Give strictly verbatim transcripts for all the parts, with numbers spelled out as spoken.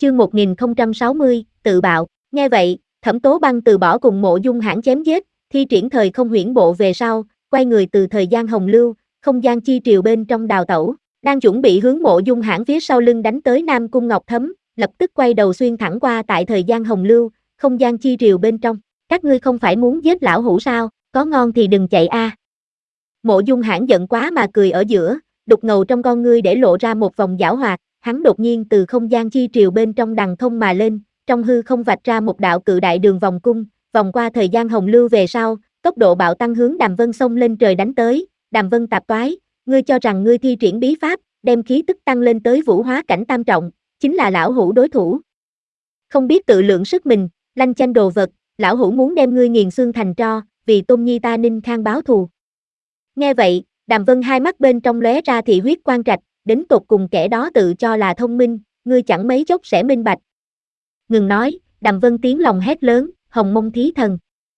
Chương một nghìn không trăm sáu mươi, tự bạo. Nghe vậy, Thẩm Tố Băng từ bỏ cùng Mộ Dung Hãn chém giết, thi triển thời không huyễn bộ về sau, quay người từ thời gian hồng lưu, không gian chi triều bên trong đào tẩu, đang chuẩn bị hướng Mộ Dung Hãn phía sau lưng đánh tới Nam Cung Ngọc Thấm, lập tức quay đầu xuyên thẳng qua tại thời gian hồng lưu, không gian chi triều bên trong. Các ngươi không phải muốn giết lão hủ sao, có ngon thì đừng chạy a. À. Mộ Dung Hãn giận quá mà cười ở giữa, đục ngầu trong con ngươi để lộ ra một vòng giảo hoạt, hắn đột nhiên từ không gian chi triều bên trong đằng không mà lên, trong hư không vạch ra một đạo cự đại đường vòng cung, vòng qua thời gian hồng lưu về sau, tốc độ bạo tăng hướng Đàm Vân xông lên trời đánh tới. Đàm Vân tạp toái, ngươi cho rằng ngươi thi triển bí pháp, đem khí tức tăng lên tới vũ hóa cảnh tam trọng, chính là lão hủ đối thủ. Không biết tự lượng sức mình, lanh chanh đồ vật, lão hủ muốn đem ngươi nghiền xương thành tro, vì Tôn Nhi ta Ninh Khang báo thù. Nghe vậy, Đàm Vân hai mắt bên trong lóe ra thị huyết quang trạch, đến tột cùng kẻ đó tự cho là thông minh, ngươi chẳng mấy chốc sẽ minh bạch. Ngừng nói, Đàm Vân tiếng lòng hét lớn, Hồng Mông Thí Thần.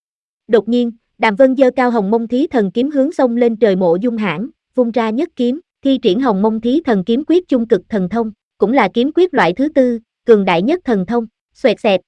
Đột nhiên, Đàm Vân giơ cao Hồng Mông Thí Thần kiếm hướng xông lên trời Mộ Dung Hãn, vung ra nhất kiếm, thi triển Hồng Mông Thí Thần kiếm quyết chung cực thần thông, cũng là kiếm quyết loại thứ tư, cường đại nhất thần thông, xoẹt xẹt.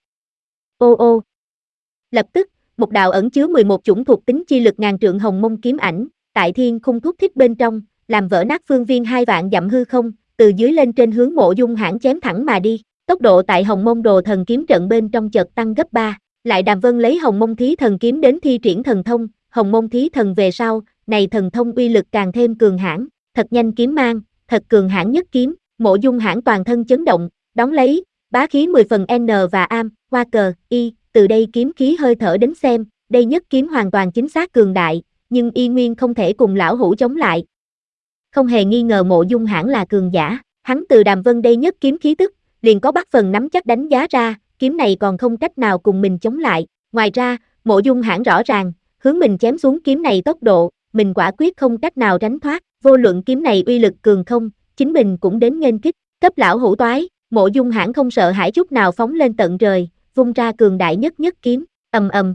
Ô ô. Lập tức, một đạo ẩn chứa mười một chủng thuộc tính chi lực ngàn trượng Hồng Mông kiếm ảnh, tại thiên khung thúc thích bên trong, làm vỡ nát phương viên hai vạn dặm hư không, từ dưới lên trên hướng Mộ Dung Hãn chém thẳng mà đi. Tốc độ tại Hồng Mông Đồ Thần kiếm trận bên trong chợt tăng gấp ba, lại Đàm Vân lấy Hồng Mông Thí Thần kiếm đến thi triển thần thông, Hồng Mông Thí Thần về sau, này thần thông uy lực càng thêm cường hãn, thật nhanh kiếm mang, thật cường hãn nhất kiếm, Mộ Dung Hãn toàn thân chấn động, đón lấy, bá khí mười phần N và am, hoa cờ, y, từ đây kiếm khí hơi thở đến xem, đây nhất kiếm hoàn toàn chính xác cường đại, nhưng y nguyên không thể cùng lão hủ chống lại. Không hề nghi ngờ Mộ Dung Hãn là cường giả, hắn từ Đàm Vân đây nhất kiếm khí tức, liền có bắt phần nắm chắc đánh giá ra, kiếm này còn không cách nào cùng mình chống lại. Ngoài ra, Mộ Dung Hãn rõ ràng, hướng mình chém xuống kiếm này tốc độ, mình quả quyết không cách nào tránh thoát, vô luận kiếm này uy lực cường không, chính mình cũng đến nghênh kích, cấp lão hủ toái. Mộ Dung Hãn không sợ hãi chút nào phóng lên tận trời, vung ra cường đại nhất nhất kiếm, ầm ầm.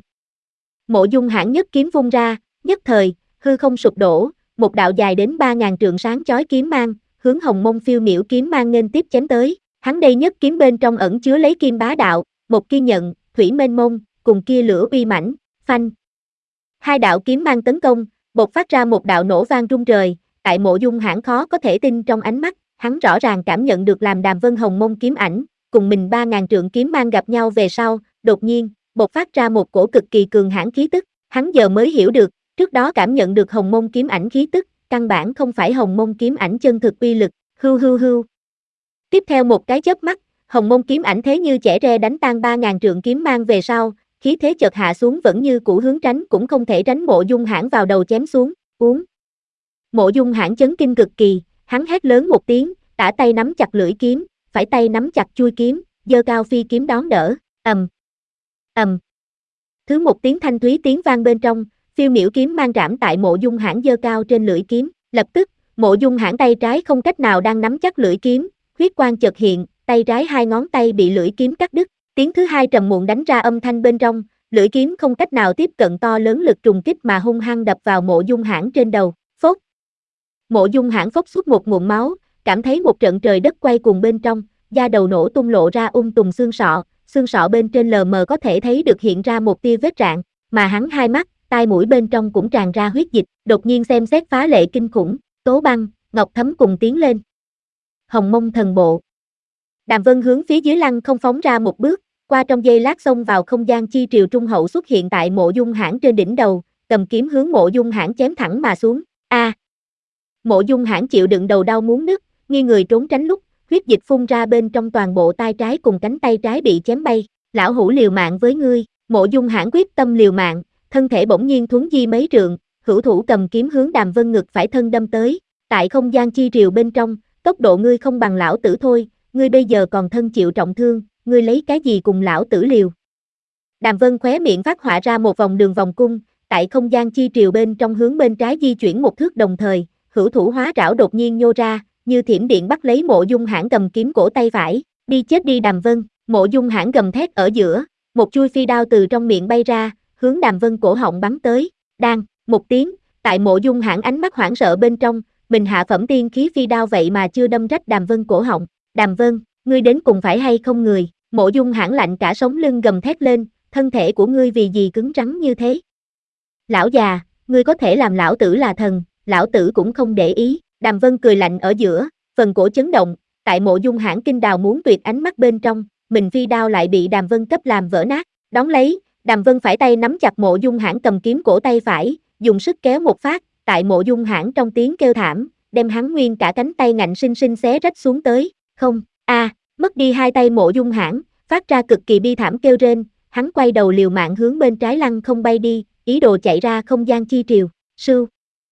Mộ Dung Hãn nhất kiếm vung ra, nhất thời, hư không sụp đổ, một đạo dài đến ba ngàn trượng sáng chói kiếm mang, hướng Hồng Mông phiêu miểu kiếm mang nghênh tiếp chém tới. Hắn đây nhất kiếm bên trong ẩn chứa lấy kim bá đạo, một kiên nhận, thủy mênh mông, cùng kia lửa uy mãnh, phanh. Hai đạo kiếm mang tấn công, bộc phát ra một đạo nổ vang rung trời, tại Mộ Dung Hãn khó có thể tin trong ánh mắt, hắn rõ ràng cảm nhận được làm Đàm Vân Hồng Mông kiếm ảnh, cùng mình ba ngàn trượng kiếm mang gặp nhau về sau, đột nhiên, bộc phát ra một cổ cực kỳ cường hãn khí tức, hắn giờ mới hiểu được, trước đó cảm nhận được Hồng Mông kiếm ảnh khí tức, căn bản không phải Hồng Mông kiếm ảnh chân thực uy lực, hưu hưu hưu. Tiếp theo một cái chớp mắt, Hồng Mông kiếm ảnh thế như chẻ tre đánh tan ba ngàn trượng kiếm mang về sau, khí thế chợt hạ xuống vẫn như cũ hướng tránh cũng không thể tránh Mộ Dung Hãn vào đầu chém xuống, uống. Mộ Dung Hãn chấn kinh cực kỳ, hắn hét lớn một tiếng, tả tay nắm chặt lưỡi kiếm, phải tay nắm chặt chui kiếm, giơ cao phi kiếm đón đỡ, ầm, ầm. Thứ một tiếng thanh thúy tiếng vang bên trong, phiêu miểu kiếm mang rảm tại Mộ Dung Hãn giơ cao trên lưỡi kiếm, lập tức, Mộ Dung Hãn tay trái không cách nào đang nắm chắc lưỡi kiếm, huyết quang chợt hiện, tay trái hai ngón tay bị lưỡi kiếm cắt đứt, tiếng thứ hai trầm muộn đánh ra âm thanh bên trong, lưỡi kiếm không cách nào tiếp cận to lớn lực trùng kích mà hung hăng đập vào Mộ Dung Hãn trên đầu, phốc. Mộ Dung Hãn phốc xuất một ngụm máu, cảm thấy một trận trời đất quay cuồng bên trong, da đầu nổ tung lộ ra ung tùm xương sọ, xương sọ bên trên lờ mờ có thể thấy được hiện ra một tia vết rạn, mà hắn hai mắt, tai mũi bên trong cũng tràn ra huyết dịch, đột nhiên xem xét phá lệ kinh khủng, Tố Băng, Ngọc Thấm cùng tiến lên. Hồng Mông thần bộ. Đàm Vân hướng phía dưới lăng không phóng ra một bước, qua trong giây lát xông vào không gian chi triều trung hậu xuất hiện tại Mộ Dung Hãn trên đỉnh đầu, cầm kiếm hướng Mộ Dung Hãn chém thẳng mà xuống. A! À. Mộ Dung Hãn chịu đựng đầu đau muốn nứt, nghiêng người trốn tránh lúc, huyết dịch phun ra bên trong toàn bộ tay trái cùng cánh tay trái bị chém bay. Lão hủ liều mạng với ngươi, Mộ Dung Hãn quyết tâm liều mạng, thân thể bỗng nhiên thuấn di mấy trượng, hữu thủ cầm kiếm hướng Đàm Vân ngực phải thân đâm tới. Tại không gian chi triều bên trong, tốc độ ngươi không bằng lão tử thôi, ngươi bây giờ còn thân chịu trọng thương, ngươi lấy cái gì cùng lão tử liều. Đàm Vân khóe miệng phát họa ra một vòng đường vòng cung, tại không gian chi triều bên trong hướng bên trái di chuyển một thước đồng thời, hữu thủ hóa trảo đột nhiên nhô ra, như thiểm điện bắt lấy Mộ Dung Hãn cầm kiếm cổ tay phải, đi chết đi Đàm Vân. Mộ Dung Hãn gầm thét ở giữa, một chui phi đao từ trong miệng bay ra, hướng Đàm Vân cổ họng bắn tới, đang, một tiếng, tại Mộ Dung Hãn ánh mắt hoảng sợ bên trong, mình hạ phẩm tiên khí phi đao vậy mà chưa đâm rách Đàm Vân cổ họng. Đàm Vân, Ngươi đến cùng phải hay không người? Mộ Dung Hãn lạnh cả sống lưng gầm thét lên, thân thể của ngươi vì gì cứng rắn như thế? Lão già, ngươi có thể làm lão tử là thần, lão tử cũng không để ý. Đàm Vân cười lạnh ở giữa, phần cổ chấn động, tại Mộ Dung Hãn kinh đào muốn tuyệt ánh mắt bên trong, mình phi đao lại bị Đàm Vân cấp làm vỡ nát. Đón lấy, Đàm Vân phải tay nắm chặt Mộ Dung Hãn cầm kiếm cổ tay phải, dùng sức kéo một phát, tại Mộ Dung Hãn trong tiếng kêu thảm, đem hắn nguyên cả cánh tay ngạnh sinh sinh xé rách xuống tới. Không, a, à, mất đi hai tay Mộ Dung Hãn, phát ra cực kỳ bi thảm kêu rên, hắn quay đầu liều mạng hướng bên trái lăng không bay đi, ý đồ chạy ra không gian chi triều. Sưu.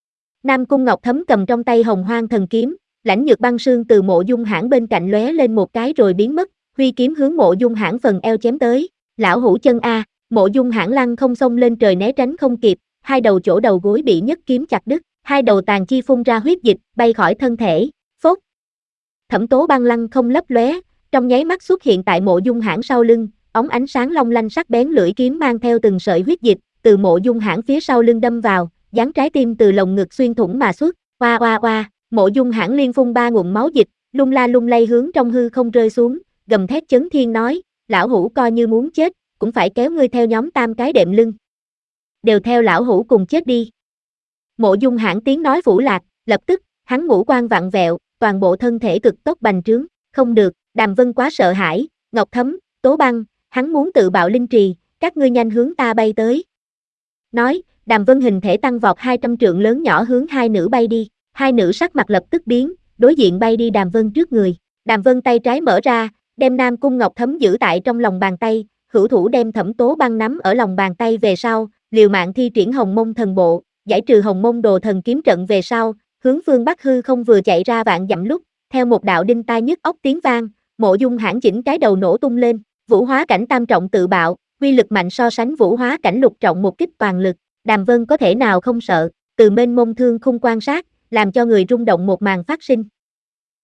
Nam Cung Ngọc Thấm cầm trong tay Hồng Hoang thần kiếm, lãnh nhược băng sương từ Mộ Dung Hãn bên cạnh lóe lên một cái rồi biến mất, huy kiếm hướng Mộ Dung Hãn phần eo chém tới. Lão hủ chân a, Mộ Dung Hãn lăng không xông lên trời né tránh không kịp, hai đầu chỗ đầu gối bị nhất kiếm chặt đứt, hai đầu tàn chi phun ra huyết dịch, bay khỏi thân thể. Phốt. Thẩm Tố Băng lăng không lấp lóe, trong nháy mắt xuất hiện tại Mộ Dung Hãn sau lưng, ống ánh sáng long lanh sắc bén lưỡi kiếm mang theo từng sợi huyết dịch, từ Mộ Dung Hãn phía sau lưng đâm vào, dán trái tim từ lồng ngực xuyên thủng mà xuất. Oa oa oa, Mộ Dung Hãn liên phun ba ngụm máu dịch, lung la lung lay hướng trong hư không rơi xuống, gầm thét chấn thiên nói, lão hủ coi như muốn chết, cũng phải kéo ngươi theo nhóm tam cái đệm lưng. Đều theo lão hủ cùng chết đi. Mộ Dung Hãn tiếng nói phủ lạc, lập tức, hắn ngũ quan vặn vẹo, toàn bộ thân thể cực tốc bành trướng, không được, Đàm Vân quá sợ hãi, Ngọc Thấm, Tố Băng, hắn muốn tự bạo linh trì, các ngươi nhanh hướng ta bay tới. Nói, Đàm Vân hình thể tăng vọt hai trăm trượng lớn nhỏ hướng hai nữ bay đi, hai nữ sắc mặt lập tức biến, đối diện bay đi Đàm Vân trước người. Đàm Vân tay trái mở ra, đem Nam Cung Ngọc Thấm giữ tại trong lòng bàn tay, hữu thủ đem Thẩm Tố Băng nắm ở lòng bàn tay về sau, liều mạng thi triển Hồng Mông thần bộ, giải trừ Hồng Mông đồ thần kiếm trận về sau, hướng phương Bắc hư không vừa chạy ra vạn dặm lúc, theo một đạo đinh tai nhức óc tiếng vang, Mộ Dung Hãn chỉnh cái đầu nổ tung lên, vũ hóa cảnh tam trọng tự bạo, uy lực mạnh so sánh vũ hóa cảnh lục trọng một kích toàn lực, Đàm Vân có thể nào không sợ, từ mênh mông thương khung quan sát, làm cho người rung động một màn phát sinh.